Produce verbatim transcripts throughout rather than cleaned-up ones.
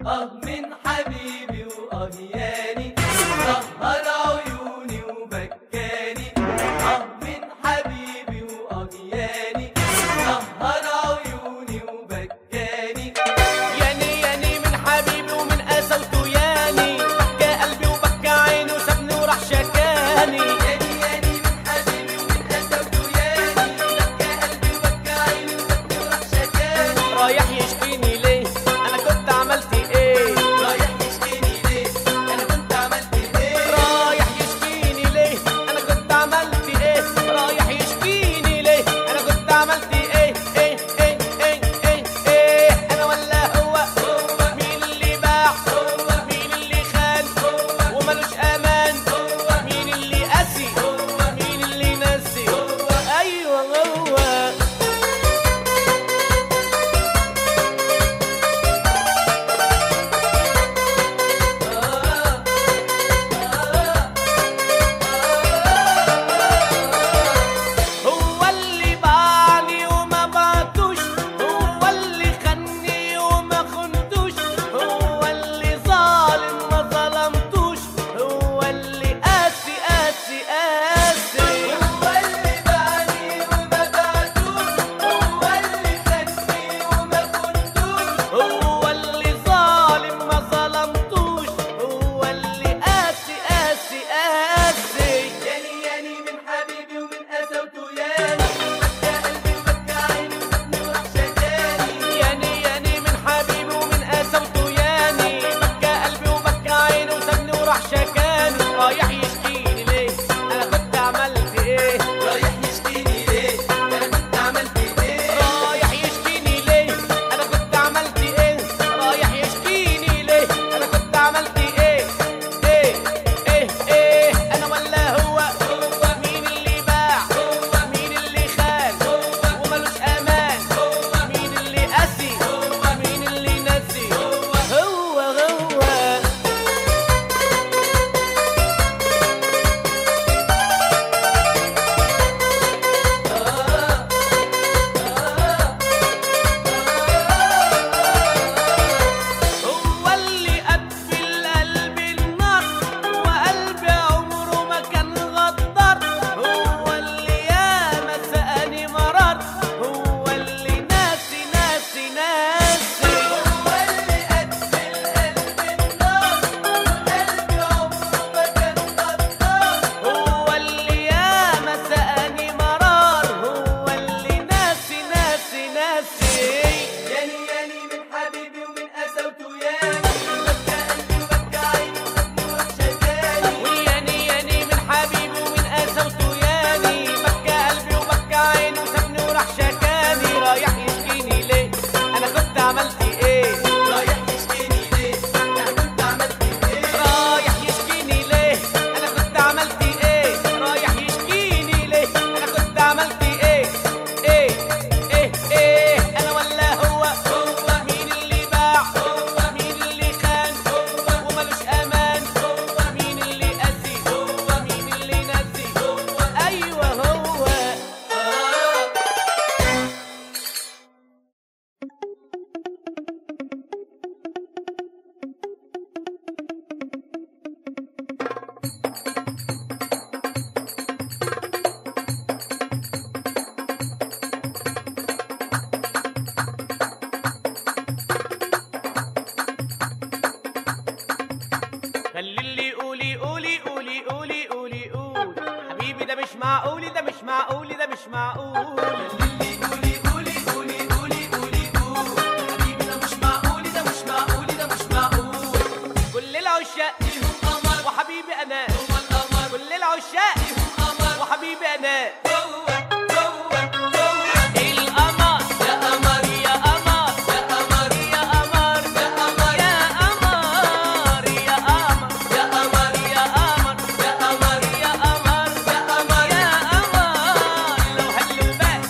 اه من حبيبي وأغياني سهر عيوني وبكاني. اه من حبيبي وأغياني سهر عيوني وبكاني. ياني ياني من حبيبي ومن قسوته ياني، بكى قلبي وبكى عيني وسابني وراح شكاني. ياني ياني من حبيبي ومن قسوته ياني، بكى قلبي وبكى عيني وسابني وراح شكاني. رايح يشكيني ليه؟ أنا كنت عملت إيه؟ رايح يشكيني ليه؟ أنا كنت عملت إيه؟ رايح يشكيني ليه؟ أنا كنت عملت إيه؟ رايح يشكيني ليه؟ أنا كنت عملت إيه؟ إيه إيه إيه إيه إيه أنا ولا هو؟ هو مين اللي باع؟ هو مين اللي خان؟ هو ومالوش أمان؟ هو مين اللي قاسي؟ هو مين اللي ناسي؟ هو أيوه هو. هو اللي باعني وما بعتوش، هو اللي خني وما خنتوش، هو اللي ظالم ما ظلمتوش، هو اللي قاسي قاسي قاسي. هو اللي باعني وما بعتوش، هو اللي خدني وما كنتوش. هو اللي ظالم ما ظلمتوش، هو اللي قاسي قاسي قاسي. ياني ياني من حبيبي ومن قسوته ياني، بكى قلبي وبكى عيني وسابني وراح شكاني. ياني ياني من حبيبي ومن قسوته ياني، بكى قلبي وبكى عيني وسابني وراح شكاني. رايح يشكيني ليه؟ انا كنت عملت ايه؟ رايح يشكيني ليه؟ أنا كنت عملت إيه؟ رايح يشكيني ليه؟ انا كنت عملت ايه؟ رايح يشكيني ليه؟ انا كنت عملت ايه؟ ايه ايه ايه انا ولا هو؟ هو مين اللي باع؟ هو مين اللي خان؟ هو ومالوش امان؟ هو مين اللي قاسي؟ هو مين اللي ناسي؟ هو هو هو. هو اللي قفل قلبي النار، وقلبي عمره ما كان غدار، هو اللي ياما سقاني مرار، هو اللي ناسي ناسي ناسي. هو اللي قتل قلبي النار، وقلبي عمره ما كان غدار. هو اللي ياما سقاني مرار، هو اللي ناسي ناسي ناسي. ياني ياني من حبيبي ومن قسوته ياني، بكى قلبي وبكى عيني وسابني وراح شكاني. وياني ياني من حبيبي ومن قسوته ياني، بكى قلبي وبكى عيني وسابني وراح شكاني. رايح يشكيني ليه؟ انا كنت عملت ايه؟ رايح يشكيني ليه؟ أنا كنت عملت إيه؟ رايح يشكيني ليه؟ انا كنت عملت ايه؟ رايح يشكيني ليه؟ انا كنت عملت ايه؟ ايه ايه ايه انا ولا هو؟ هو مين اللي باع؟ هو مين اللي خان؟ هو ومالوش امان؟ هو مين اللي قاسي؟ هو مين اللي ناسي؟ هو ايوه هو. خلي اللي قولي قولي قولي قولي قولي قول، حبيبي ده مش معقول، ده مش معقول، ده مش معقول. اللي قولي قولي قولي قولي قولي قول، حبيبي ده مش معقول، ده مش معقول، ده مش معقول. كل العشاق فيهم قمر وحبيبي انا، هو القمر، كل العشاق فيهم قمر وحبيبي انا. هو هو هو القمر يا قمر يا قمر يا قمر يا قمر يا قمر يا قمر يا قمر يا قمر يا قمر يا قمر يا قمر يا قمر يا قمر. لو هل وبال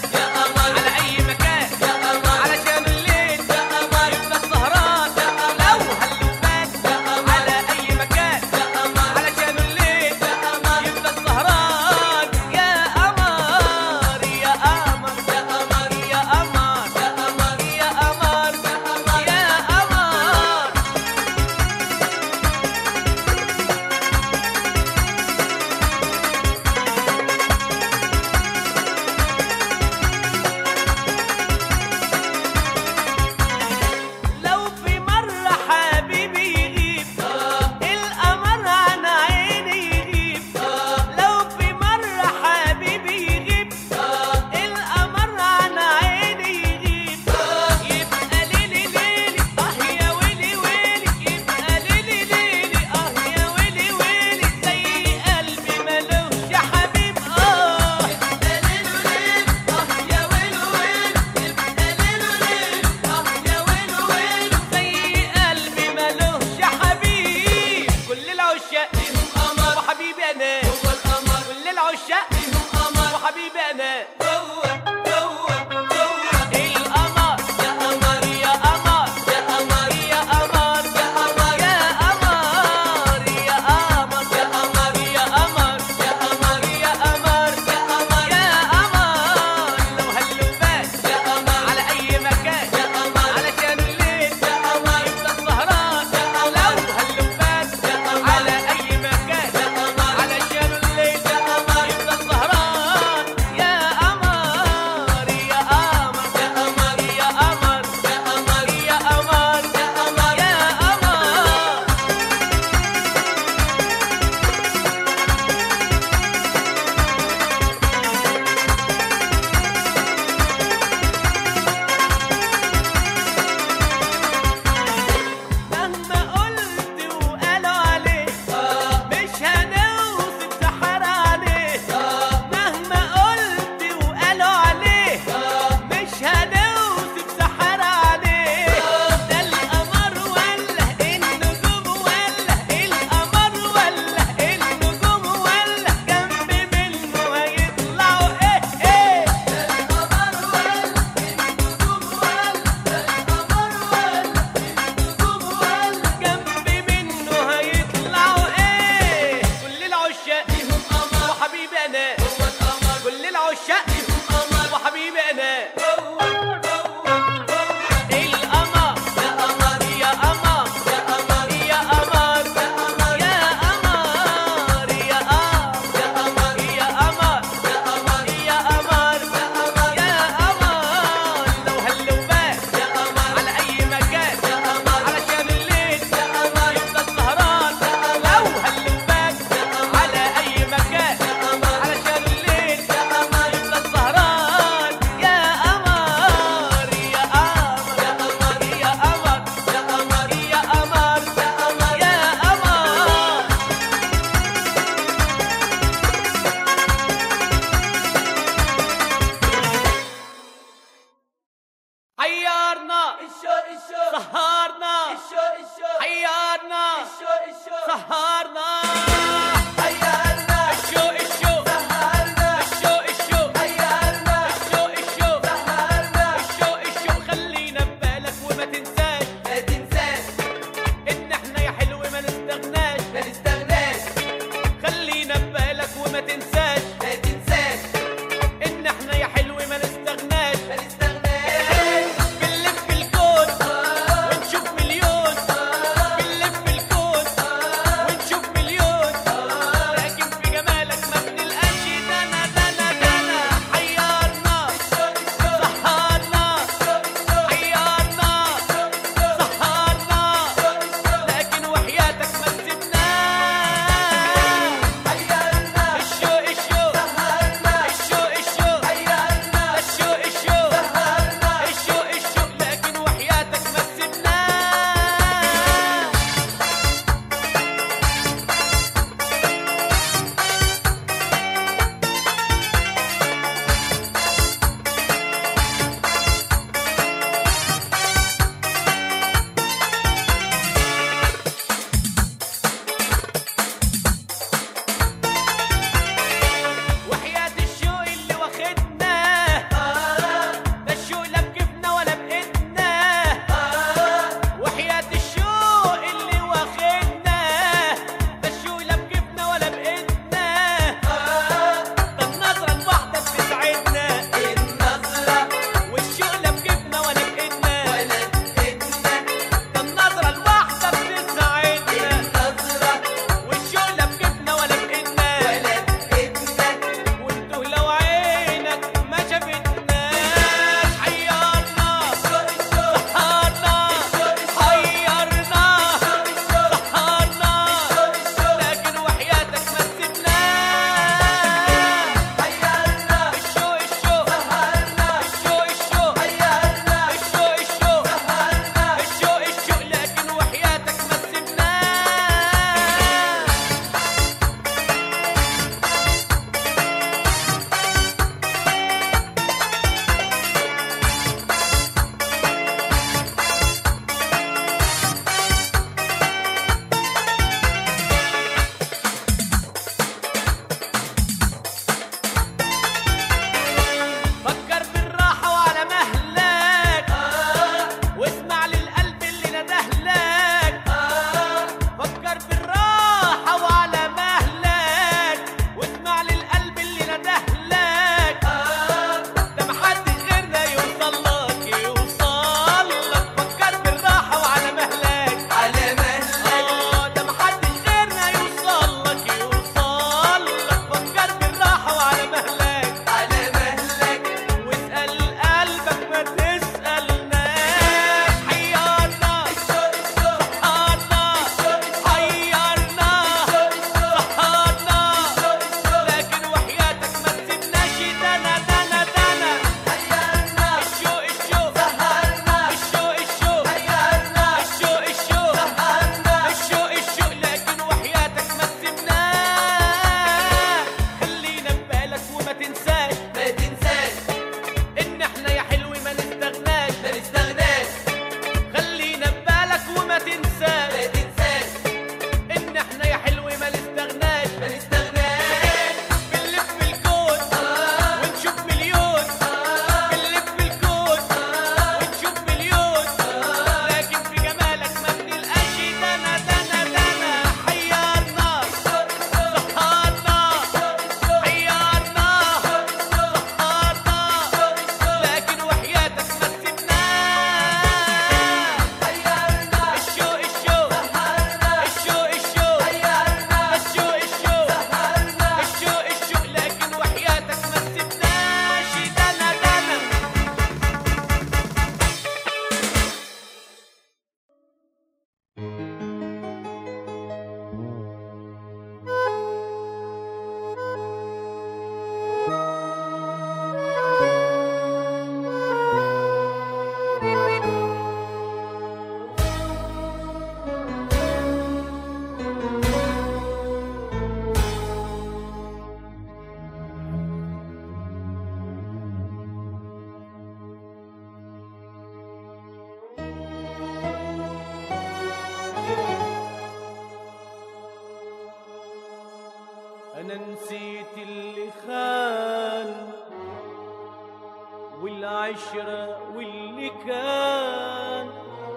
العشرة واللي كان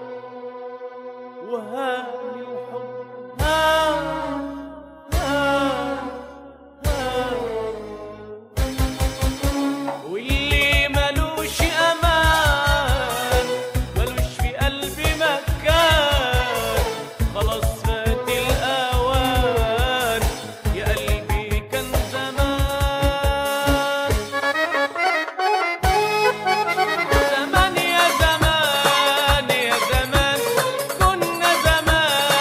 وهان الحب هان هان هان واللي ملوش أمان ملوش في قلبي مكان خلاص فات الأوان يا قلبي كان زمان زمان يا زمان يا زمان كنا زمان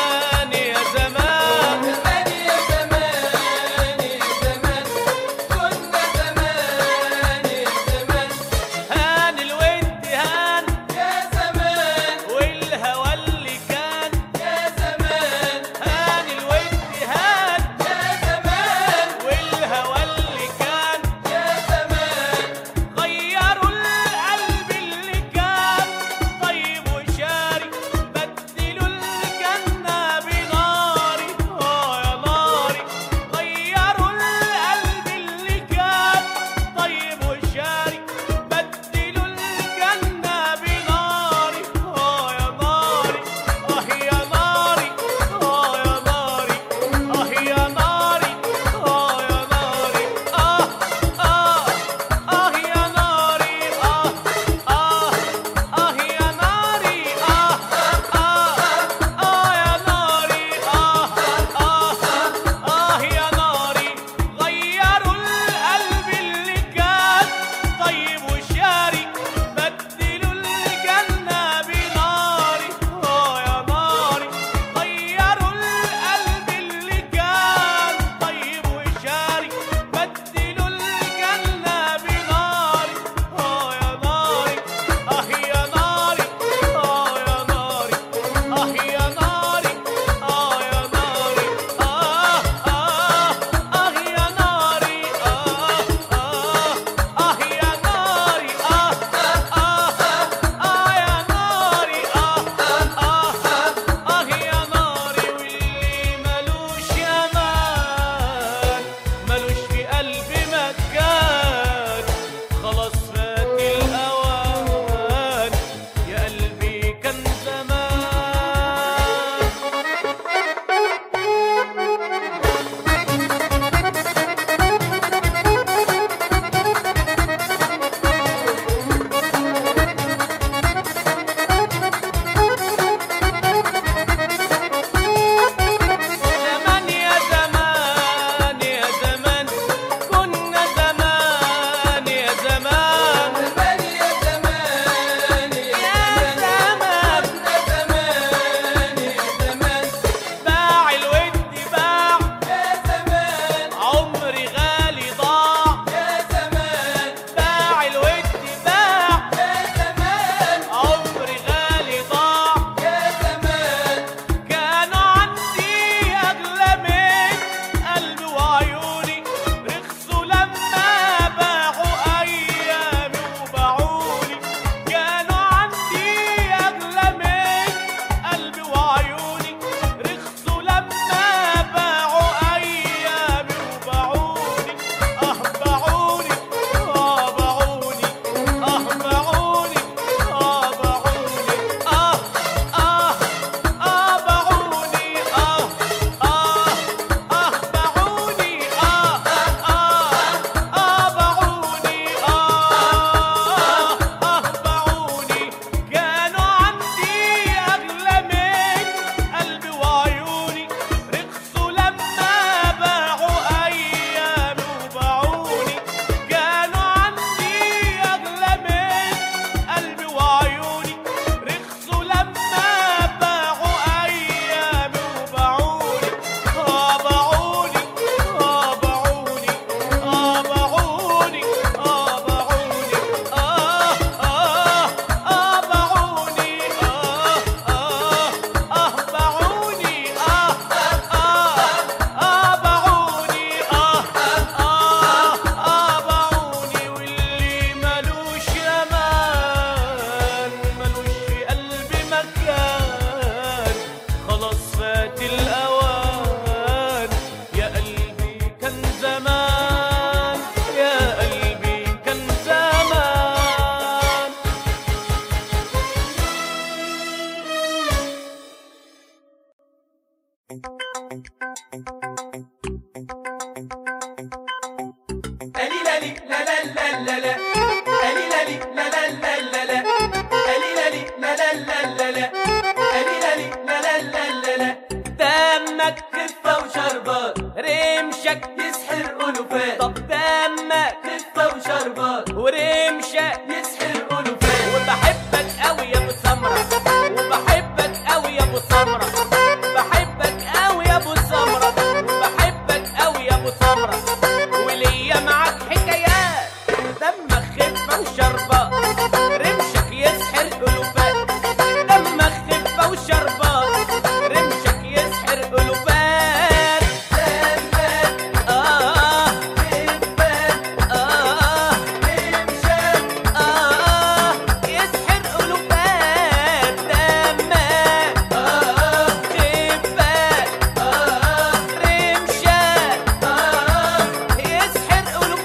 ألي لالي لا لا لا لا لا ألي لالي لا لا لا لا لا ألي لالي لا لا لا لا لا ألي لالي لا لا لا لا لا دمك خفة وشربات رمشك يسحر ألوفات طب دمك خفة وشربات ورمشك يسحر ألوفات وبحبك قوي يا ابو سمرة وبحبك قوي يا ابو سمرة بحبك قوي يا ابو سمرة وبحبك قوي يا ابو سمرة وليا معاك حكايات دمك خفة وشربات رمشك يسحر ألوفات دمك خفة وشربات رمشك يسحر ألوفات دمك آه خفة آه رمشك آه يسحر ألوفات دمك آه خفات آه رمشك آه يسحر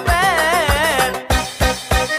ألوفات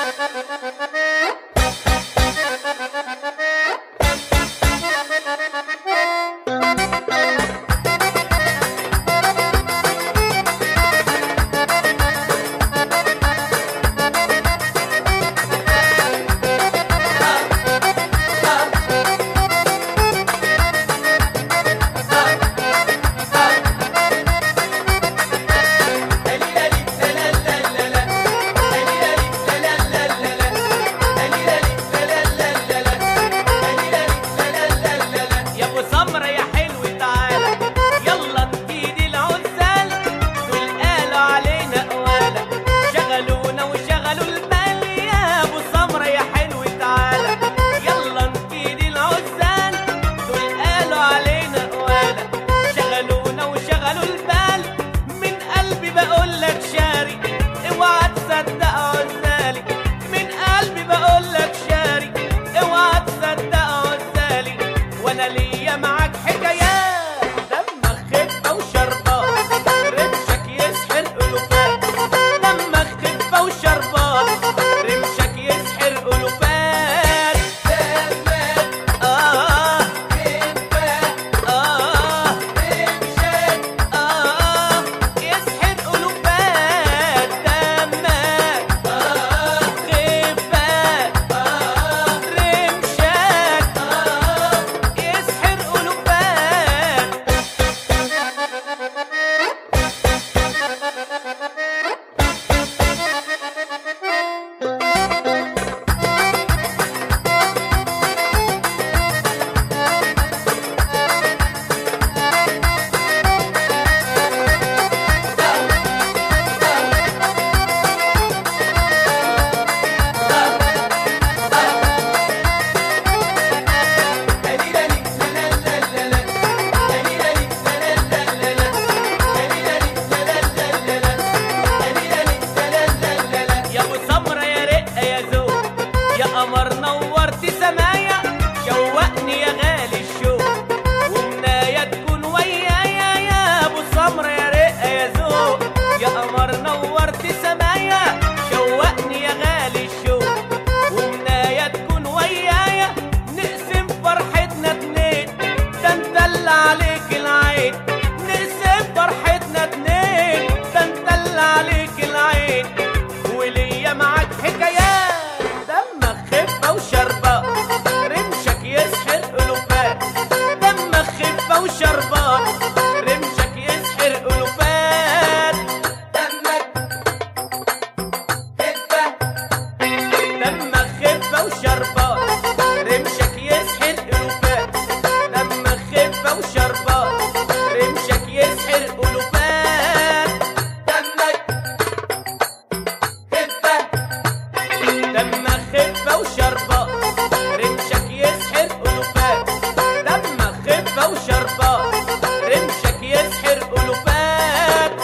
يا ابو سمرة يا حلو تعالى يلا نجيد العزال دول قالوا علينا قواله شغلونا وشغلوا البال يا ابو سمرة يا حلو تعالى يلا نجيد العزال دول قالوا علينا قواله شغلونا وشغلوا البال من قلبي بقول لك شاري اوعى تصدق عزالي من قلبي بقول لك شاري اوعى تصدق عزالي وانا ليا معاك حكايات دمك خفة وشربات رمشك يسحر ألوفات دمك خفة وشربات رمشك يسحر ألوفات آه آه آه يسحر ألوفات دمك خفة رمشك يسحر ألوفات يا ابو سمرة يا رقة يا ذوق يا قمر نورت سمايا شوقني يا غالي الشوق ومنايا تكون ويايا يا ابو سمرة يا رقة يا ذوق يا قمر نورت سمايا شوقني يا غالي الشوق ومنايا تكون ويايا نقسم فرحتنا اتنين ده انت اللي عليك العين نقسم فرحتنا اتنين ده انت اللي عليك العين وليا معاك حكايات دمك خفة وشربات رمشك يسحر ألوفات دمك خفة وشربات رمشك يسحر ألوفات دمك خفة دمك خفة وشربات رمشك يسحر ألوفات دمك خفة وشربات رمشك يسحر ألوفات دمك خفة دمك خفة وشربات رمشك يسحر ألوفات دمك خفة وشربات رمشك يسحر ألوفات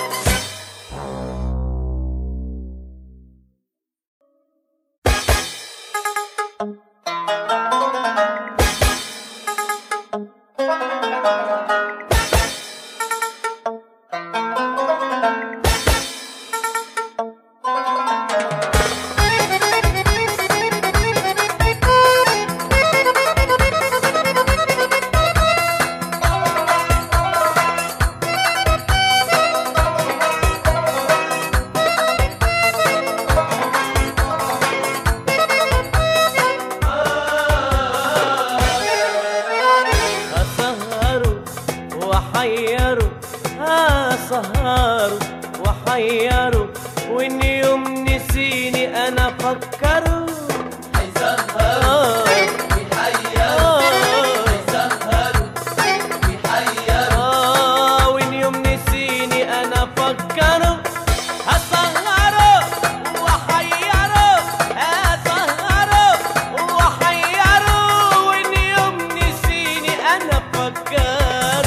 وحيروا آه سهروا وحيروا، وإن يوم نسيني أنا فكروا هيسهروا ويحيروا هيسهروا ويحيروا، آه وإن يوم نسيني أنا فكروا هسهروا وحيروا هسهروا وحيروا، وإن يوم نسيني أنا فكروا.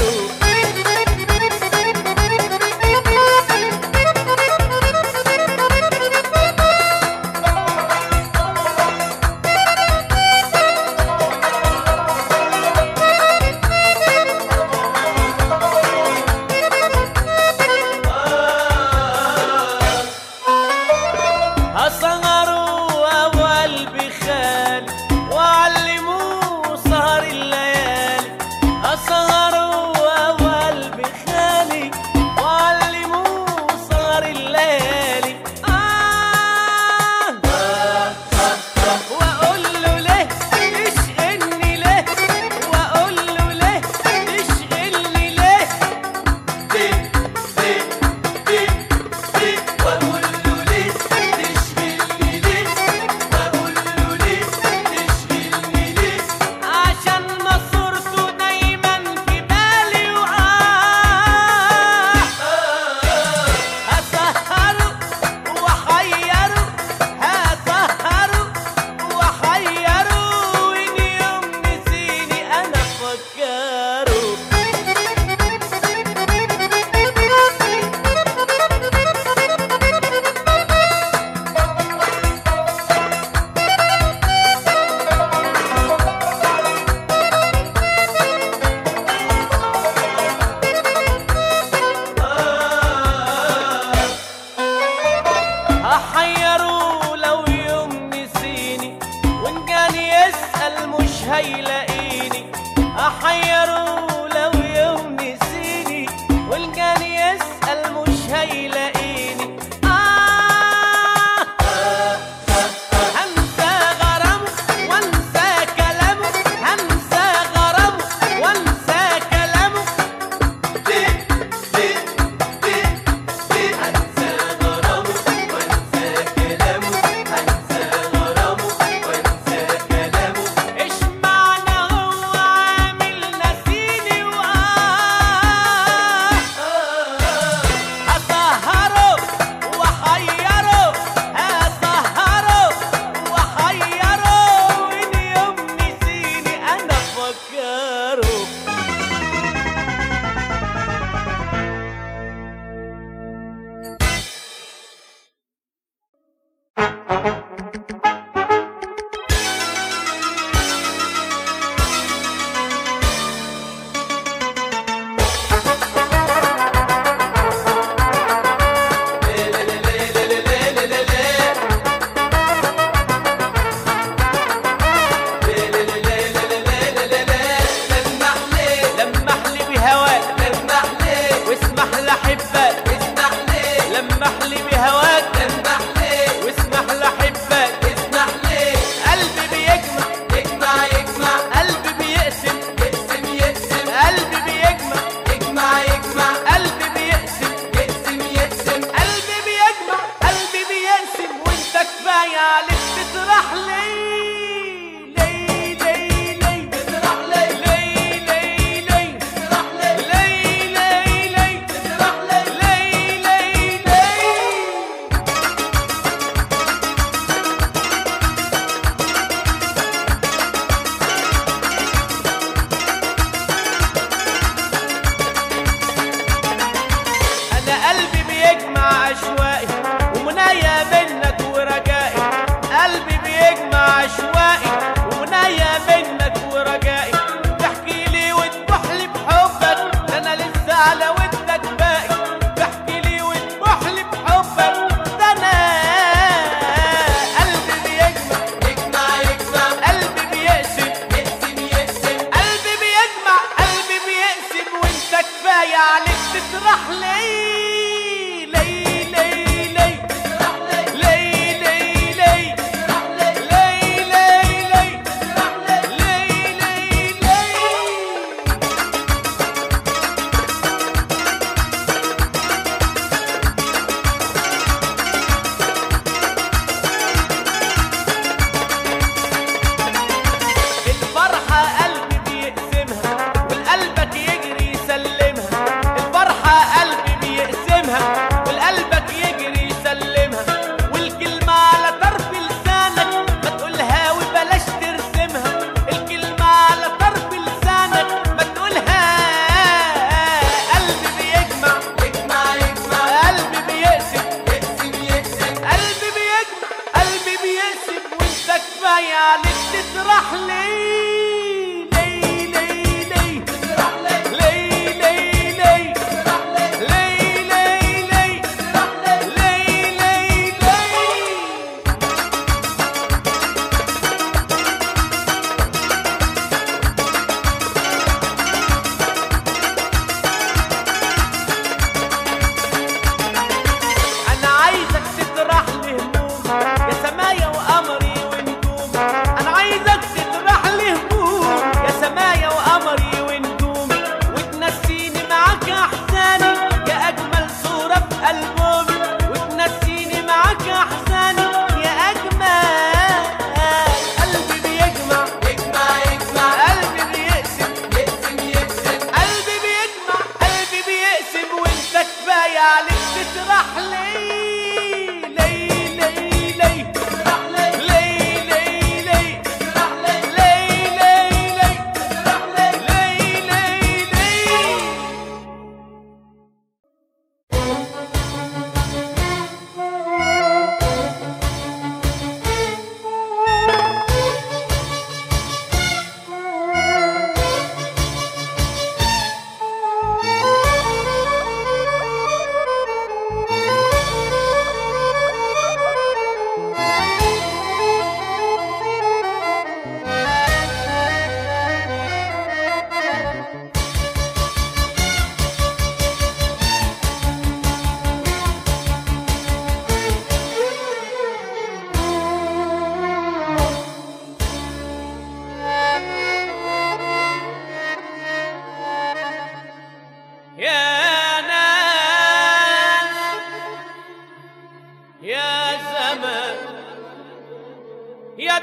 هسهروا وقلبي خالي وعلموه سهر الليالي، هسهروا وقلبي خالي وعلموه سهر الليالي. آه وأقول له ليه تشغلني ليه، وأقول له ليه تشغلني ليه، ليه ليه ليه ليه وأقول له ليه تشغلني ليه، وأقول له ليه تشغلني ليه، عشان ما صورته دايما في بالي. وآه هسهروا وحيروا هسهروا وحيروا، وإن يوم نسيني أنا فكروا. هحيروا لو يوم نسيني، وإن كان يسأل مش هيلاقيني. هحيروا لو يوم نسيني، وإن كان يسأل مش هيلاقيني. آه هنسى غرامه وانسى كلامه، هنسى غرامه وانسى كلامه. ليه ليه ليه ليه هنسى غرامه وانسى كلامه، هنسى غرامه وانسى كلامه، إيش معنى هو عامل نسيني؟ وآه هسهروا وحيروا هسهروا وحيروا، وإن يوم نسيني أنا فكروا. لمح لي بهواك لمح ليه واسمح لأحبك، اسمح ليه لمح لي بهواك لمح ليه واسمح لأحبك. اسمح ليه قلبي بيجمع يجمع يجمع قلبي بيقسم، يقسم يقسم قلبي بيجمع يجمع يجمع قلبي بيقسم، يقسم يقسم قلبي بيجمع قلبي بيقسم، وانت كفاية عليك تطرح لي لي لي لي تطرح ليه لي لي لي تطرح ليه لي لي لي تطرح ليه لي لي لي. أنا قلبي بيجمع عشوائي ومنايا منك ورجائي، قلبي بيجمع عشوائي ومنايا منك ورجائي. تحكي لي وتبوح لي بحبك، ده أنا لسه على ودك باقي. تحكي لي وتبوح لي بحبك، ده أنا قلبي بيجمع يجمع يجمع قلبي بيقسم، يقسم يقسم قلبي بيجمع قلبي بيقسم، وانت كفاية عليك تطرح لي لي لي لي تطرح ليه لي لي لي تطرح ليه لي لي لي تطرح ليه لي لي لي.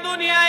الدنيا